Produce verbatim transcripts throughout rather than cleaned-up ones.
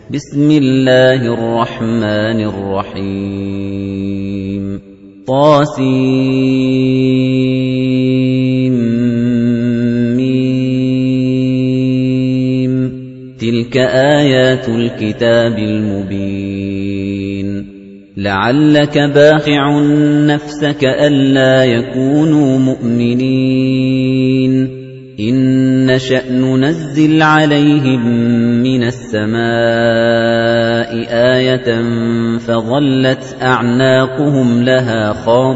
بسم الله الرحمن الرحيم طاسيم ميم تلك آيات الكتاب المبين لعلك باخع نفسك ألا يكونوا مؤمنين إن نشأ ننزل عليهم من السماء آية فظلت أعناقهم لها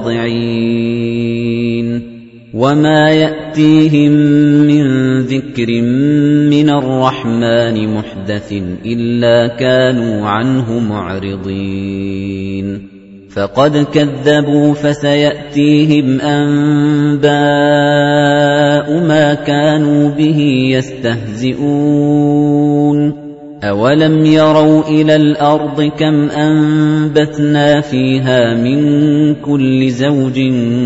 خاضعين وما يأتيهم من ذكر من الرحمن محدث إلا كانوا عنه معرضين فقد كذبوا فسيأتيهم أنباء ما كانوا به يستهزئون أولم يروا إلى الأرض كم أنبتنا فيها من كل زوج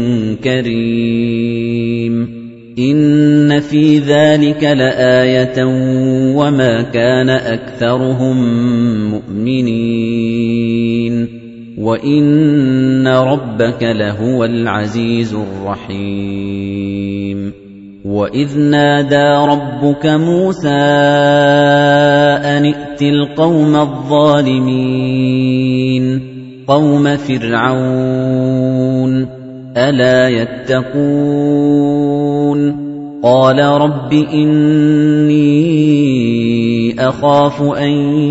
كريم إن في ذلك لآية وما كان أكثرهم مؤمنين وَإِنَّ رَبَّكَ لَهُوَ الْعَزِيزُ الرَّحِيمُ وَإِذْ نَادَى رَبُّكَ مُوسَىٰ أَنِ ائْتِ الْقَوْمَ الظَّالِمِينَ قَوْمَ فِرْعَوْنَ أَلَا يَتَّقُونَ قَالَ رَبِّ إِنِّي أَخَافُ أَن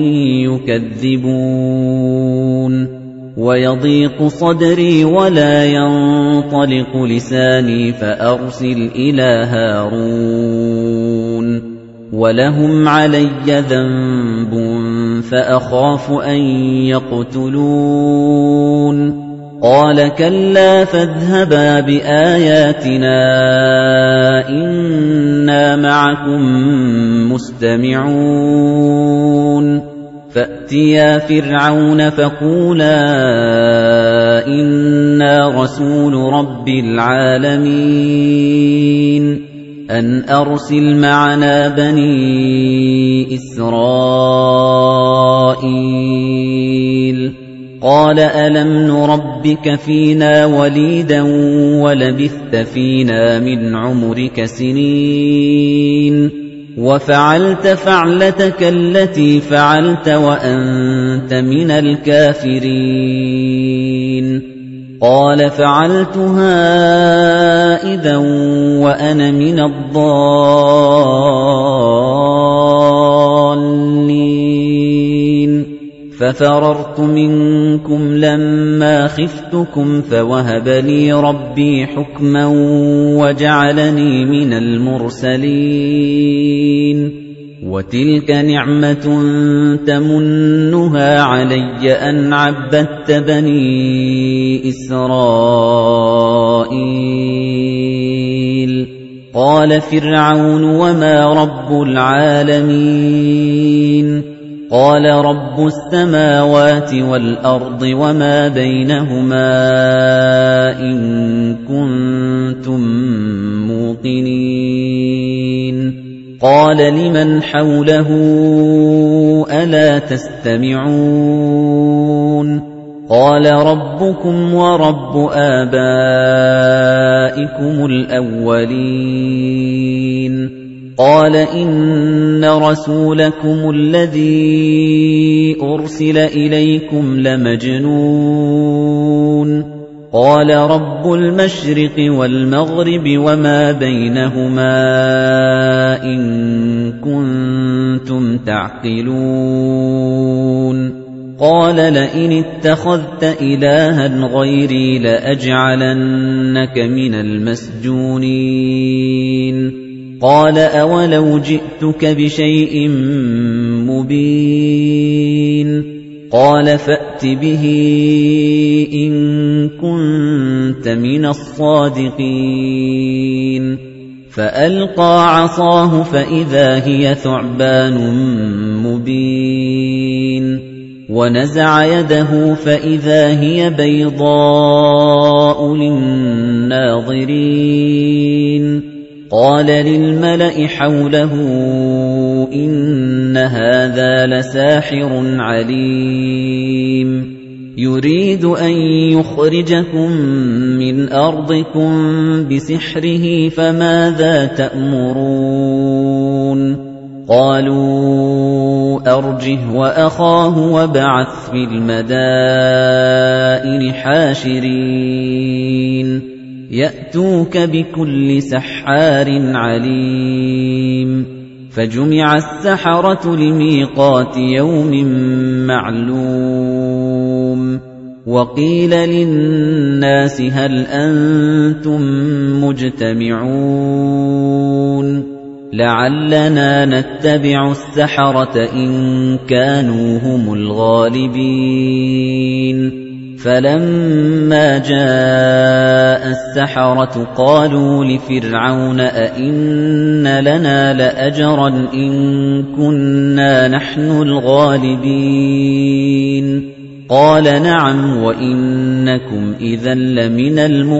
يُكَذِّبُونِ وَيَضِيقُ صَدْرِي وَلَا يَنطَلِقُ لِسَانِي فَأَرْسِلْ إِلَىٰ هَارُونَ وَلَهُمْ عَلَيَّ ذَنبٌ فَأَخَافُ أَن يَقْتُلُونِ قَالَ كَلَّا فَاذْهَبَا بِآيَاتِنَا إِنَّا مَعَكُم مُّسْتَمِعُونَ فَأْتِيَا فِرْعَوْنَ فَقُولَا إِنَّا رَسُولُ رَبِّ الْعَالَمِينَ أَنْ أَرْسِلْ مَعَنَا بَنِي إِسْرَائِيلَ قَالَ أَلَمْ نُرَبِّكَ فِينَا وَلِيدًا وَلَبِثْتَ فِينَا مِنْ عُمُرِكَ سِنِينَ وَفَعَلْتَ فَعْلَتَكَ الَّتِي فَعَلْتَ وَأَنتَ مِنَ الْكَافِرِينَ قَالَ فَعَلْتُهَا إِذًا وَأَنَا مِنَ الضَّالِّينَ فَفَرَرْتُ مِنكُمْ لَمَّا خِفْتُكُمْ فَوَهَبَ لِي رَبِّي حُكْمًا وَجَعَلَنِي مِنَ الْمُرْسَلِينَ وَتِلْكَ نِعْمَةٌ تَمُنُّهَا عَلَيَّ أَنْ عَبَّدتَّ بَنِي إِسْرَائِيلَ قَالَ فِرْعَوْنُ وَمَا رَبُّ الْعَالَمِينَ قَالَ رَبُّ السَّمَاوَاتِ وَالْأَرْضِ وَمَا بَيْنَهُمَا إِن كُنتُم مُّوقِنِينَ قَالَ لِمَنْ حَوْلَهُ أَلَا تَسْتَمِعُونَ قَالَ رَبُّكُمْ وَرَبُّ آبَائِكُمُ الْأَوَّلِينَ قَالَ إِنَّ رَسُولَكُمُ الَّذِي أُرْسِلَ إِلَيْكُمْ لَمَجْنُونٌ قَالَ رَبُّ الْمَشْرِقِ وَالْمَغْرِبِ وَمَا بَيْنَهُمَا إِن كُنتُمْ تَعْقِلُونَ قَالَ لَئِنِ اتَّخَذْتَ إِلَٰهًا غَيْرِي لَأَجْعَلَنَّكَ مِنَ الْمَسْجُونِينَ قَالَ أَوَلَوْ جِئْتُكَ بِشَيْءٍ مُبِينٍ قَالَ فَأْتِ بِهِ إِن كُنتَ مِنَ الصَّادِقِينَ فَأَلْقَىٰ عَصَاهُ فَإِذَا هِيَ ثُعْبَانٌ مُّبِينٌ وَنَزَعَ يَدَهُ فَإِذَا هِيَ بَيْضَاءُ لِلنَّاظِرِينَ قال للملأ حوله إن هذا لساحر عليم يريد أن يخرجكم من أرضكم بسحره فماذا تأمرون قالوا أرجه وأخاه وابعث في المدائن حاشرين يأتوك بكل سحار عليم فجمع السحرة لميقات يوم معلوم وقيل للناس هل أنتم مجتمعون لعلنا نتبع السحرة إن كانوا هم الغالبين فلما جاء السحرة قالوا لفرعون أئن لنا لأجرا إن كنا نحن الغالبين قال نعم وإنكم إذا لمن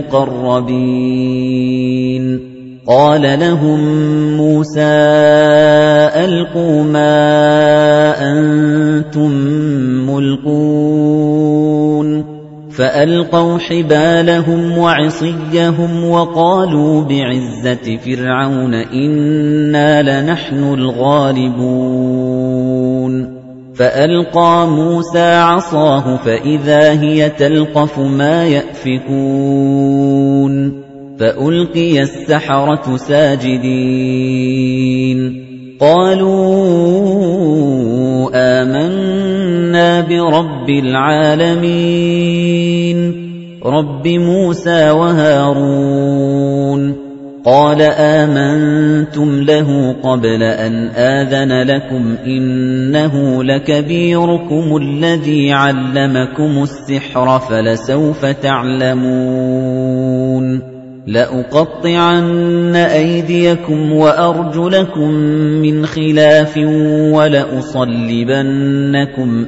المقربين قال لهم موسى ألقوا ما أنتم ملقون فألقوا حبالهم وعصيهم وقالوا بعزة فرعون إنا لنحن الغالبون فألقى موسى عصاه فإذا هي تلقف ما يأفكون فألقي السحرة ساجدين قالوا آمنا برب العالمين رب موسى وهارون قال آمنتم له قبل أن آذن لكم إنه لكبيركم الذي علمكم السحر فلسوف تعلمون لأقطعن أيديكم وأرجلكم من خلاف ولأصلبنكم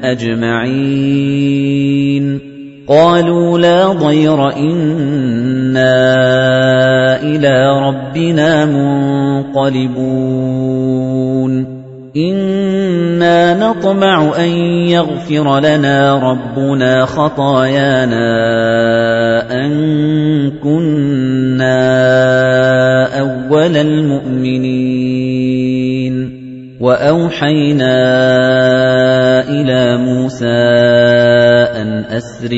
أجمعين قالوا لا ضير إنا إلى ربنا منقلبون إنا نطمع أن يغفر لنا ربنا خطايانا أن كنا أول المؤمنين وأوحينا إلى موسى أن أسر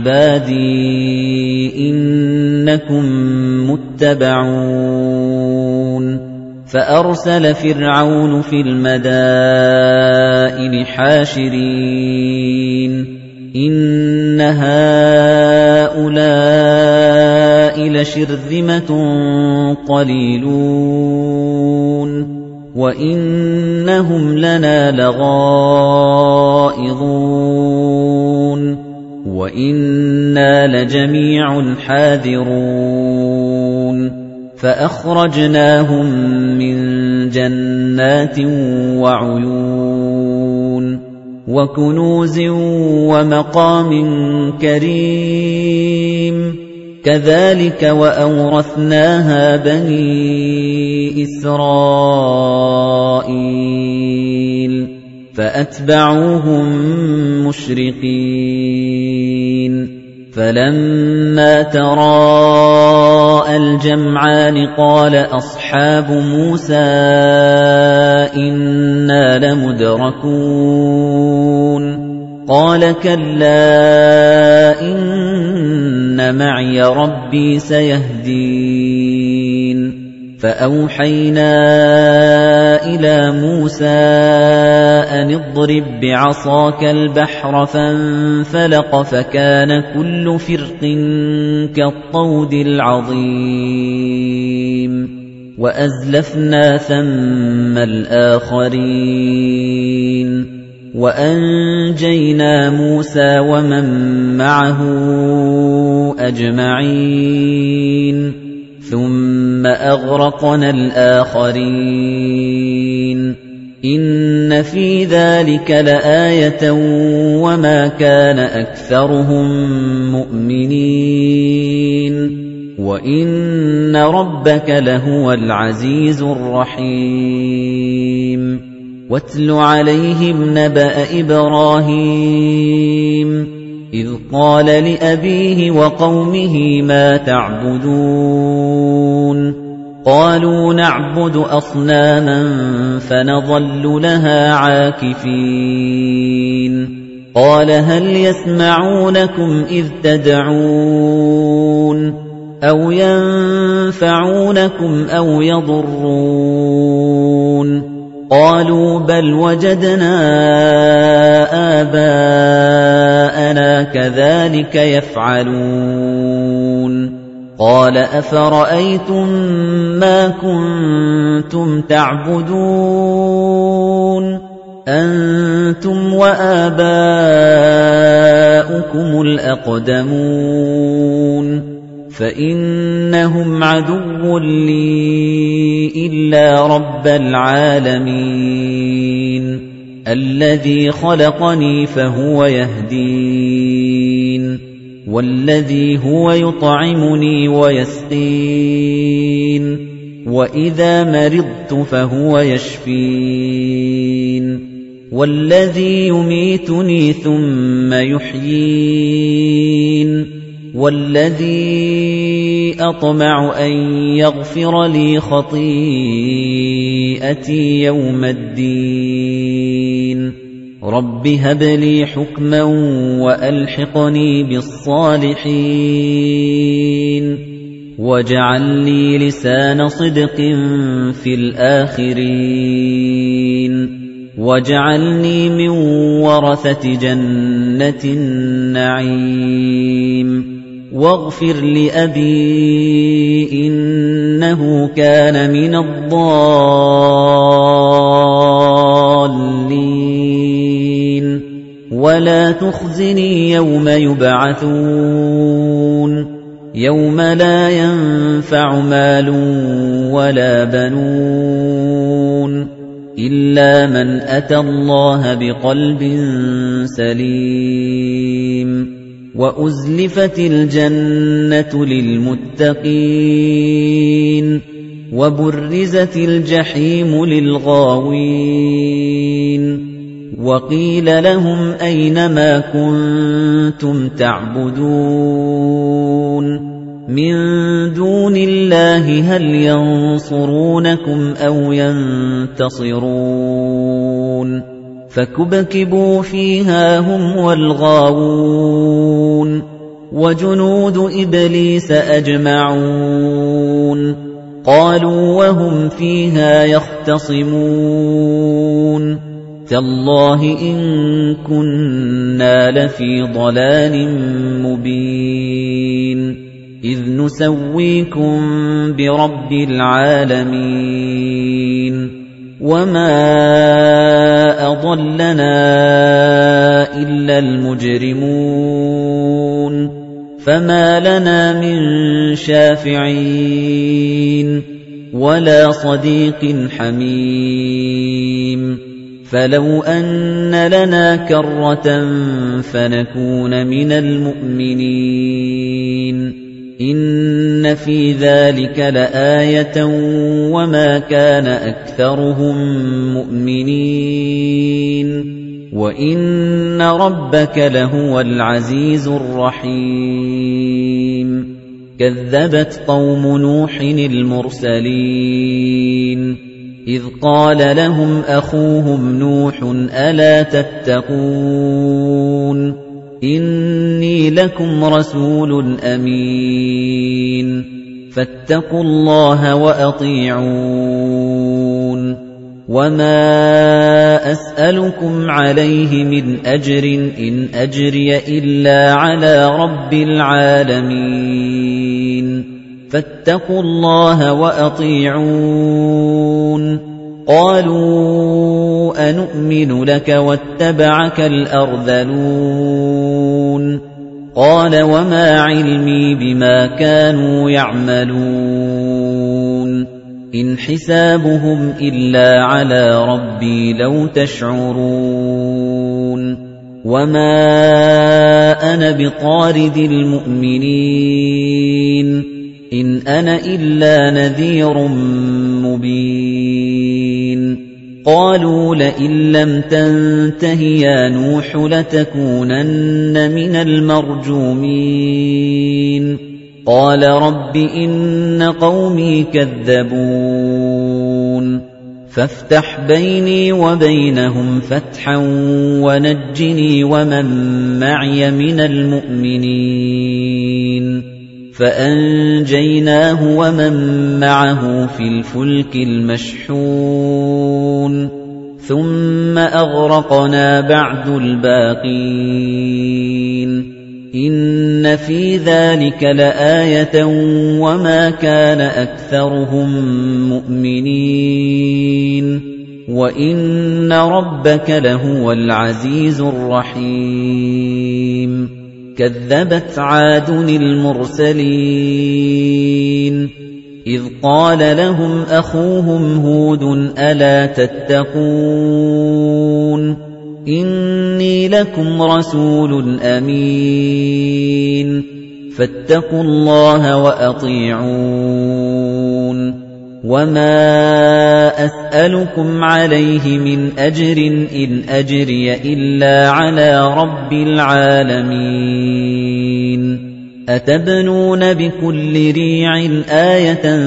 بعبادي إنكم متبعون فأرسل فرعون في المدائن حاشرين إن هؤلاء لشرذمة قليلون وإنهم لنا لغائظون وإنا لجميع حاذرون فأخرجناهم من جنات وعيون وكنوز ومقام كريم كذلك وأورثناها بني إسرائيل فأتبعوهم مشرقين فلما تراءى الجمعان قال أصحاب موسى إنا لمدركون قال كلا إن معي ربي سيهدين فأوحينا إلى موسى أن اضرب بعصاك البحر فانفلق فكان كل فرق كالطود العظيم وأزلفنا ثم الآخرين وأنجينا موسى ومن معه أجمعين ثم أغرقنا الآخرين إن في ذلك لآية وما كان أكثرهم مؤمنين وَإِنَّ رَبَّكَ لَهُوَ الْعَزِيزُ الرَّحِيمُ وَاتْلُ عَلَيْهِمْ نَبَأَ إِبْرَاهِيمَ إِذْ قَالَ لِأَبِيهِ وَقَوْمِهِ مَا تَعْبُدُونَ قَالُوا نَعْبُدُ أَصْنَامًا فَنَظَلُّ لَهَا عَاكِفِينَ قَالَ هَلْ يَسْمَعُونَكُمْ إِذْ تَدْعُونَ أَوْ يَنفَعُونَكُمْ أَوْ يَضُرُّونَ قَالُوا بَلْ وَجَدْنَا آبَاءَنَا كَذَلِكَ يَفْعَلُونَ قَالَ أَفَرَأَيْتُم مَّا كُنتُمْ تَعْبُدُونَ أَنتُمْ وَآبَاؤُكُمُ الْأَقْدَمُونَ فَإِنَّهُمْ عَدُوٌّ لِّي إِلَّا رَبَّ الْعَالَمِينَ الَّذِي خَلَقَنِي فَهُوَ يَهْدِينِ وَالَّذِي هُوَ يُطْعِمُنِي وَيَسْقِينِ وَإِذَا مَرِضْتُ فَهُوَ يَشْفِينِ وَالَّذِي يُمِيتُنِي ثُمَّ يُحْيِينِ وَالَّذِي أَطْمَعُ أَن يَغْفِرَ لِي خَطِيئَتِي يَوْمَ الدِّينِ رَبِّ هَبْ لِي حُكْمًا وَأَلْحِقْنِي بِالصَّالِحِينَ وَاجْعَل لِّي لِسَانَ صِدْقٍ فِي الْآخِرِينَ وَاجْعَلْنِي مِن وَرَثَةِ جَنَّةِ النَّعِيمِ وَاغْفِرْ لِأَبِي إِنَّهُ كَانَ مِنَ الضَّالِّينَ وَلَا تُخْزِنِي يَوْمَ يُبْعَثُونَ يَوْمَ لَا يَنفَعُ مَالٌ وَلَا بَنُونَ إِلَّا مَنْ أَتَى اللَّهَ بِقَلْبٍ سَلِيمٍ وَأُزْلِفَتِ الْجَنَّةُ لِلْمُتَّقِينَ وَبُرِّزَتِ الْجَحِيمُ لِلْغَاوِينَ وَقِيلَ لَهُمْ أَيْنَ مَا كُنتُمْ تَعْبُدُونَ مِن دُونِ اللَّهِ هَلْ يَنصُرُونَكُمْ أَوْ يَنتَصِرُونَ فَكُبْكِبُوا فِيهَا هُمْ وَالْغَاوُونَ وَجُنُودُ إِبْلِيسَ أَجْمَعُونَ قَالُوا وَهُمْ فِيهَا يَخْتَصِمُونَ تَاللَّهِ إِن كُنَّا لَفِي ضَلَالٍ مُبِينٍ إِذْ نُسَوِّيكُم بِرَبِّ الْعَالَمِينَ وَمَا أَضَلَّنَا إِلَّا الْمُجْرِمُونَ فَمَا لَنَا مِن شَافِعِينَ وَلَا صَدِيقٍ حَمِيمٍ فَلَوْ أَنَّ لَنَا كَرَّةً فَنَكُونَ مِنَ الْمُؤْمِنِينَ إِنَّ فِي ذَلِكَ لَآيَةً وَمَا كَانَ أَكْثَرُهُم مُؤْمِنِينَ وَإِنَّ رَبَّكَ لَهُوَ الْعَزِيزُ الرَّحِيمُ كَذَّبَتْ قَوْمُ نُوحٍ الْمُرْسَلِينَ إِذْ قَالَ لَهُمْ أَخُوهُمْ نُوحٌ أَلَا تَتَّقُونَ إِنِّي لَكُمْ رَسُولٌ أَمِينٌ فَاتَّقُوا اللَّهَ وَأَطِيعُونِ وَمَا أَسْأَلُكُمْ عَلَيْهِ مِنْ أَجْرٍ إِنْ أَجْرِيَ إِلَّا عَلَى رَبِّ الْعَالَمِينَ فَاتَّقُوا اللَّهَ وَأَطِيعُونِ قَالُوا أَنُؤْمِنُ لَكَ وَاتَّبَعَكَ الْأَرْذَلُونَ قَالَ وَمَا عِلْمِي بِمَا كَانُوا يَعْمَلُونَ إِنْ حِسَابُهُمْ إِلَّا عَلَى رَبِّي لَوْ تَشْعُرُونَ وَمَا أَنَا بِطَارِدِ الْمُؤْمِنِينَ إِنْ أَنَا إِلَّا نَذِيرٌ مُبِينٌ قَالُوا لَئِن لَّمْ تَنْتَهِ يَا نُوحُ لَتَكُونَنَّ مِنَ الْمَرْجُومِينَ قَالَ رَبِّ إِنَّ قَوْمِي كَذَّبُونِ فَافْتَحْ بَيْنِي وَبَيْنَهُمْ فَتْحًا وَنَجِّنِي وَمَن مَّعِيَ مِنَ الْمُؤْمِنِينَ فَأَنجَيْنَاهُ وَمَن مَّعَهُ فِي الْفُلْكِ الْمَشْحُونِ ثُمَّ أَغْرَقْنَا بَعْدُ الْبَاقِينَ إِنَّ فِي ذَلِكَ لَآيَةً وَمَا كَانَ أَكْثَرُهُم مُّؤْمِنِينَ وَإِنَّ رَبَّكَ لَهُوَ الْعَزِيزُ الرَّحِيمُ كَذَّبَتْ عَادٌ الْمُرْسَلِينَ إِذْ قَالَ لَهُمْ أَخُوهُمْ هُودٌ أَلَا تَتَّقُونَ إِنِّي لَكُمْ رَسُولٌ أَمِينٌ فَاتَّقُوا اللَّهَ وَأَطِيعُونِ وَمَا أَسْأَلُكُمْ عَلَيْهِ مِنْ أَجْرٍ إِنْ أَجْرِيَ إِلَّا عَلَى رَبِّ الْعَالَمِينَ أَتَبْنُونَ بِكُلِّ رِيعٍ آيَةً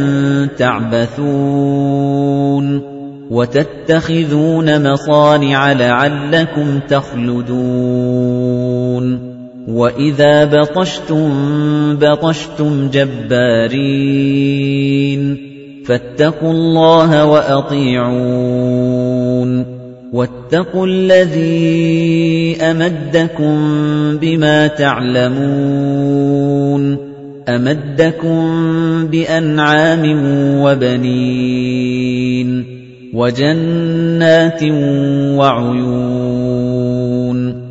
تَعْبَثُونَ وَتَتَّخِذُونَ مَصَانِعَ لَعَلَّكُمْ تَخْلُدُونَ وَإِذَا بَطَشْتُم بَطَشْتُمْ جَبَّارِينَ فَاتَّقُوا اللَّهَ وَأَطِيعُونِ وَاتَّقُوا الَّذِي أَمَدَّكُم بِمَا تَعْلَمُونَ أَمَدَّكُم بِأَنْعَامٍ وَبَنِينَ وَجَنَّاتٍ وَعُيُونٍ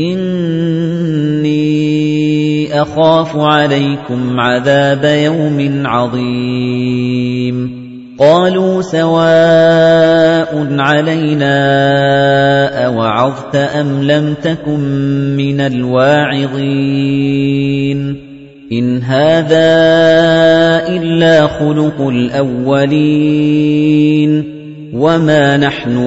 إِنِّي أَخَافُ عَلَيْكُمْ عَذَابَ يَوْمٍ عَظِيمٍ قَالُوا سَوَاءٌ عَلَيْنَا أَوَعَظْتَ أَمْ لَمْ تَكُن مِّنَ الْوَاعِظِينَ إِنْ هَذَا إِلَّا خُلُقُ الْأَوَّلِينَ وَمَا نَحْنُ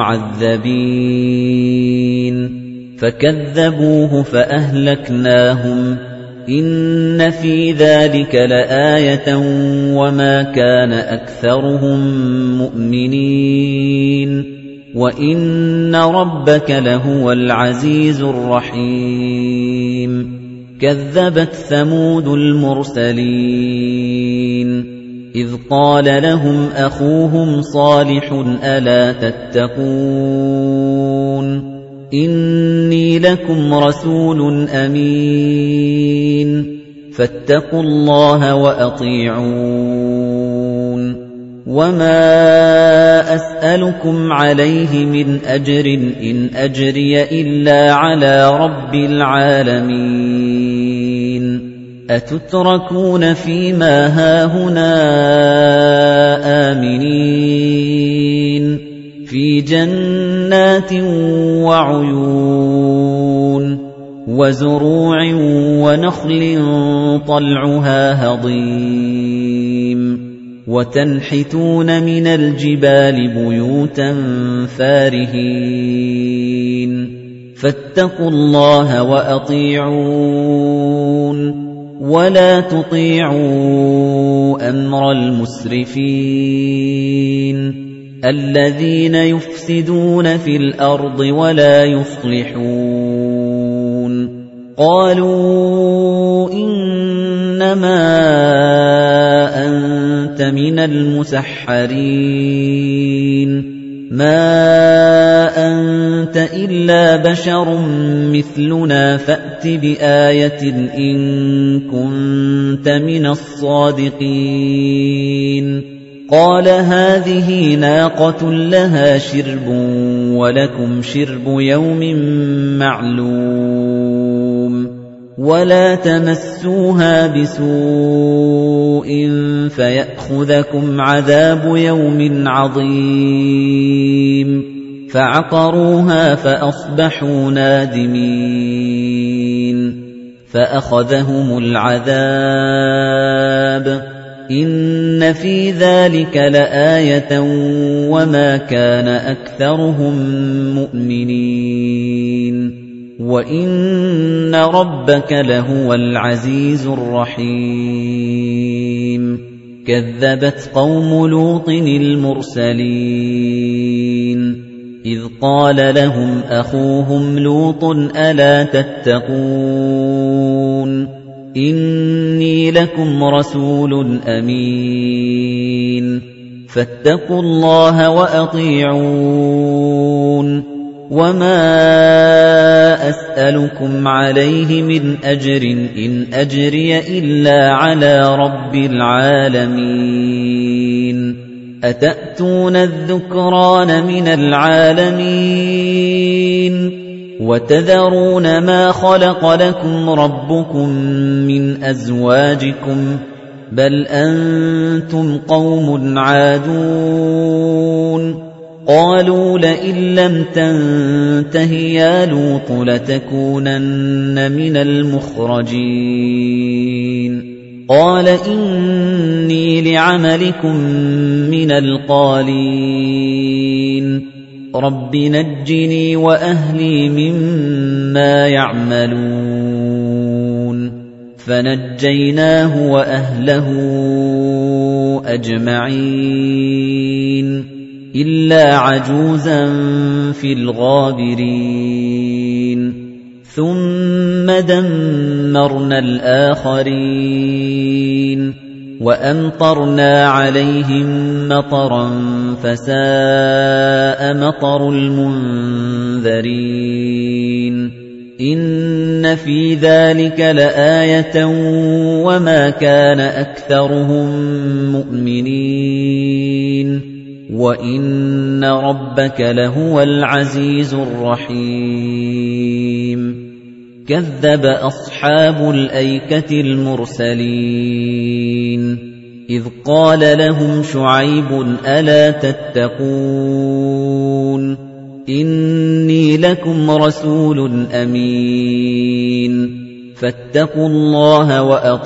بِمُعَذَّبِينَ فَكَذَّبُوهُ فَأَهْلَكْنَاهُمْ إِنَّ فِي ذَلِكَ لَآيَةً وَمَا كَانَ أَكْثَرُهُم مُّؤْمِنِينَ وَإِنَّ رَبَّكَ لَهُوَ الْعَزِيزُ الرَّحِيمُ كَذَّبَتْ ثَمُودُ الْمُرْسَلِينَ إِذْ قَالَ لَهُمْ أَخُوهُمْ صَالِحٌ أَلَا تَتَّقُونَ إِنِّي لَكُمْ رَسُولٌ أَمِينٌ فَاتَّقُوا اللَّهَ وَأَطِيعُونِ وَمَا أَسْأَلُكُمْ عَلَيْهِ مِنْ أَجْرٍ إِنْ أَجْرِيَ إِلَّا عَلَى رَبِّ الْعَالَمِينَ أَتُتْرَكُونَ فِيمَا هَاهُنَا آمِنِينَ فِي جَنَّاتٍ وَعُيُونٍ وَزُرُوعٍ وَنَخْلٍ طَلْعُهَا هَضِيمٌ وَتَنْحِتُونَ مِنَ الْجِبَالِ بُيُوتًا فَارِهِينَ فَاتَّقُوا اللَّهَ وَأَطِيعُونِ وَلَا تُطِيعُوا أَمْرَ الْمُسْرِفِينَ الَّذِينَ يُفْسِدُونَ فِي الْأَرْضِ وَلَا يُصْلِحُونَ قَالُوا إِنَّمَا أَنتَ مِنَ الْمُسَحَّرِينَ مَا أَنتَ إِلَّا بَشَرٌ مِثْلُنَا فَأْتِ بِآيَةٍ إِن كُنتَ مِنَ الصَّادِقِينَ قَالَ هَٰذِهِ نَاقَةٌ لَّهَا شِرْبٌ وَلَكُمْ شِرْبُ يَوْمٍ مَّعْلُومٍ وَلَا تَمَسُّوهَا بِسُوءٍ فَيَأْخُذَكُمْ عَذَابُ يَوْمٍ عَظِيمٍ فَعَقَرُوهَا فَأَصْبَحُوا نَادِمِينَ فَأَخَذَهُمُ الْعَذَابُ إِنَّ فِي ذَلِكَ لَآيَةً وَمَا كَانَ أَكْثَرُهُم مُّؤْمِنِينَ وَإِنَّ رَبَّكَ لَهُوَ الْعَزِيزُ الرَّحِيمُ كَذَّبَتْ قَوْمُ لُوطٍ الْمُرْسَلِينَ إِذْ قَالَ لَهُمْ أَخُوهُمْ لُوطٌ أَلَا تَتَّقُونَ إِنِّي لَكُمْ رَسُولٌ أَمِينٌ فَاتَّقُوا اللَّهَ وَأَطِيعُونِ وَمَا أَسْأَلُكُمْ عَلَيْهِ مِنْ أَجْرٍ إِنْ أَجْرِيَ إِلَّا عَلَى رَبِّ الْعَالَمِينَ أَتَأْتُونَ الذُّكْرَانَ مِنَ الْعَالَمِينَ وَتَذَرُونَ مَا خَلَقَ لَكُمْ رَبُّكُمْ مِنْ أَزْوَاجِكُمْ بَلْ أَنْتُمْ قَوْمٌ عَادُونَ قَالُوا لَئِن لَّمْ تَنْتَهِ يَا لُوطُ لَتَكُونَنَّ مِنَ الْمُخْرَجِينَ قَالَ إِنِّي لِعَمَلِكُمْ مِنَ الْقَالِينَ رَبِّ نَجِّنِي وَأَهْلِي مِمَّا يَعْمَلُونَ فَنَجَّيْنَاهُ وَأَهْلَهُ أَجْمَعِينَ إِلَّا عَجُوزًا فِي الْغَابِرِينَ ثُمَّ دَمَّرْنَا الْآخَرِينَ وَأَمْطَرْنَا عَلَيْهِم مَّطَرًا فَسَاءَ مَطَرُ الْمُنذَرِينَ إِنَّ فِي ذَلِكَ لَآيَةً وَمَا كَانَ أَكْثَرُهُم مُّؤْمِنِينَ وَإِنَّ رَبَّكَ لَهُوَ الْعَزِيزُ الرَّحِيمُ كَذَّبَ أَصْحَابُ الْأَيْكَةِ الْمُرْسَلِينَ إِذْ قَالَ لَهُمْ شُعَيْبٌ أَلَا تَتَّقُونَ إِنِّي لَكُمْ رَسُولٌ أَمِينٌ فَاتَّقُوا اللَّهَ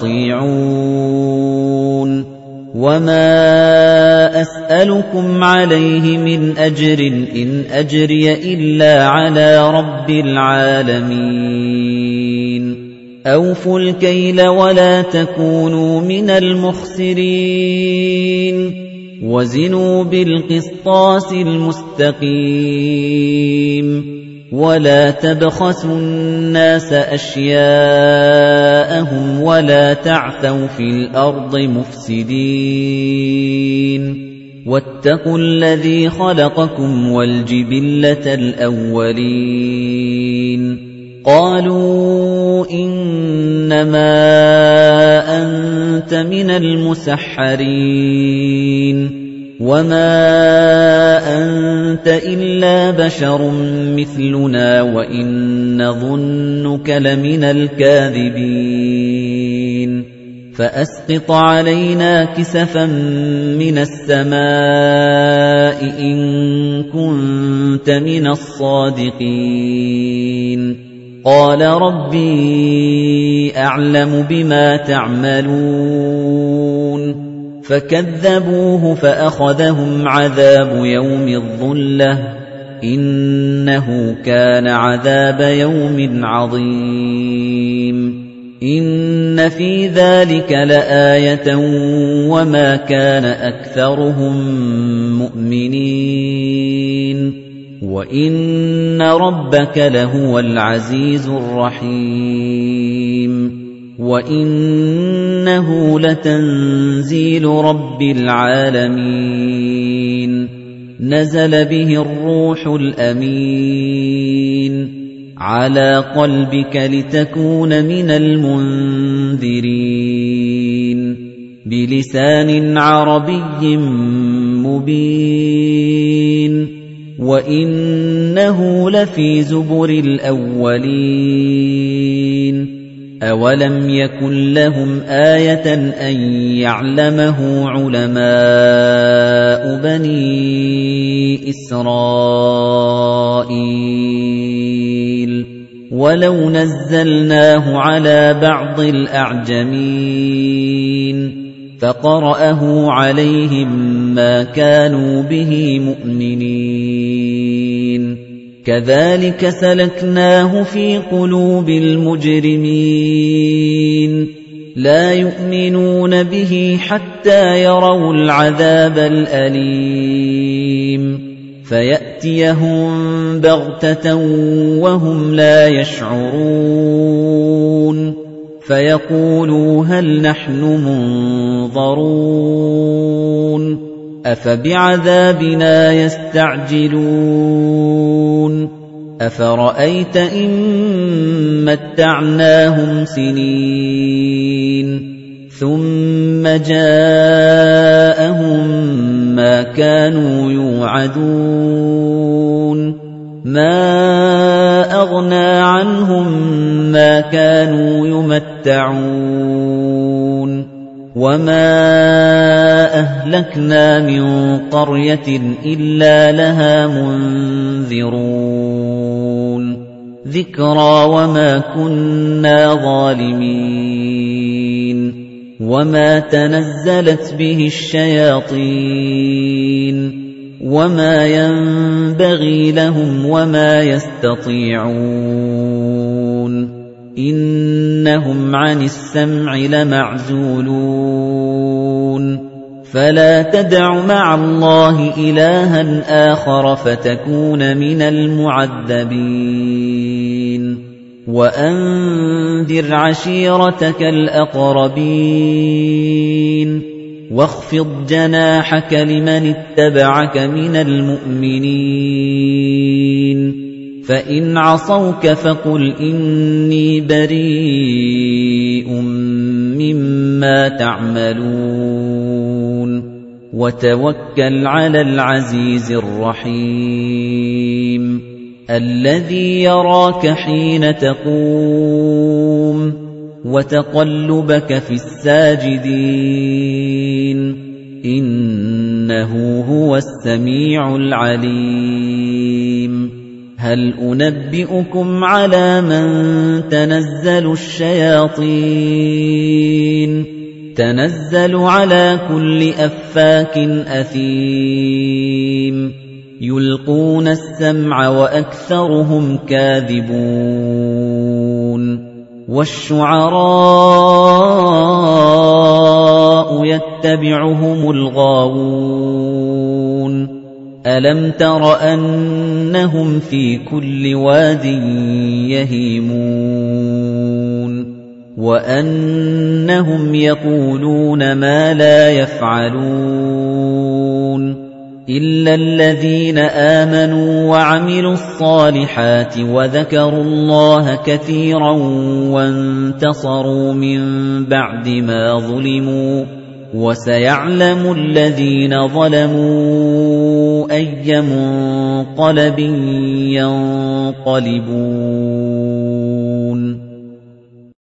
وَأَطِيعُونِ وَمَا أَسْأَلُكُمْ عَلَيْهِ مِنْ أَجْرٍ إِنْ أَجْرِيَ إِلَّا عَلَى رَبِّ الْعَالَمِينَ أَوْفُوا الْكَيْلَ وَلَا تَكُونُوا مِنَ الْمُخْسِرِينَ وَزِنُوا بِالْقِسْطَاسِ الْمُسْتَقِيمِ وَلَا تَبْخَسُوا النَّاسَ أَشْيَاءَهُمْ وَلَا تَعْثَوْا فِي الْأَرْضِ مُفْسِدِينَ وَاتَّقُوا الَّذِي خَلَقَكُمْ وَالْجِبِلَّةَ الْأَوَّلِينَ قَالُوا إِنَّمَا أَنتَ مِنَ الْمُسَحَّرِينَ وَمَا أَنتَ إِلَّا بَشَرٌ مِثْلُنَا وَإِن نَّظُنُّكَ لَمِنَ الْكَاذِبِينَ فَأَسْقِطْ عَلَيْنَا كِسَفًا مِّنَ السَّمَاءِ إِن كُنتَ مِنَ الصَّادِقِينَ قَالَ رَبِّي أَعْلَمُ بِمَا تَعْمَلُونَ فَكَذَّبُوهُ فَأَخَذَهُمْ عَذَابُ يَوْمِ الظُّلَّةِ إِنَّهُ كَانَ عَذَابَ يَوْمٍ عَظِيمٍ إِنَّ فِي ذَلِكَ لَآيَةً وَمَا كَانَ أَكْثَرُهُم مُّؤْمِنِينَ وَإِنَّ رَبَّكَ لَهُوَ الْعَزِيزُ الرَّحِيمُ وَإِنَّهُ لَتَنزِيلُ رَبِّ الْعَالَمِينَ نَزَلَ بِهِ الرُّوحُ الْأَمِينُ عَلَى قَلْبِكَ لِتَكُونَ مِنَ الْمُنذِرِينَ بِلِسَانٍ عَرَبِيٍّ مُبِينٍ وَإِنَّهُ لَفِي زُبُرِ الْأَوَّلِينَ أَوَلَمْ يَكُنْ لَهُمْ آيَةً أَن يَعْلَمَهُ عُلَمَاءُ بَنِي إِسْرَائِيلَ وَلَوْ نَزَّلْنَاهُ عَلَى بَعْضِ الْأَعْجَمِينَ فقرأه عليهم ما كانوا به مؤمنين كذلك سلكناه في قلوب المجرمين لا يؤمنون به حتى يروا العذاب الأليم فيأتيهم بغتة وهم لا يشعرون فيقولوا هل نحن منظرون أفبعذابنا يستعجلون أفرأيت إن متعناهم سنين ثم جاءهم ما كانوا يوعدون ما أغنى عنهم ما كانوا يمتعون وما أهلكنا من قرية إلا لها منذرون ذكرى وما كنا ظالمين وما تنزلت به الشياطين وما ينبغي لهم وما يستطيعون إنهم عن السمع لمعزولون فلا تدع مع الله إلها آخر فتكون من المعذبين وأنذر عشيرتك الأقربين واخفض جناحك لمن اتبعك من المؤمنين فإن عصوك فقل إني بريء مما تعملون وتوكل على العزيز الرحيم الذي يراك حين تقوم وتقلبك في الساجدين إنه هو السميع العليم هل أنبئكم على من تنزل الشياطين تنزل على كل أفاك أثيم يلقون السمع وأكثرهم كاذبون والشعراء يتبعهم الغاوون ألم تر أنهم في كل واد يهيمون وأنهم يقولون ما لا يفعلون إلا الذين آمنوا وعملوا الصالحات وذكروا الله كثيرا وانتصروا من بعد ما ظلموا وسيعلم الذين ظلموا أي منقلب ينقلبون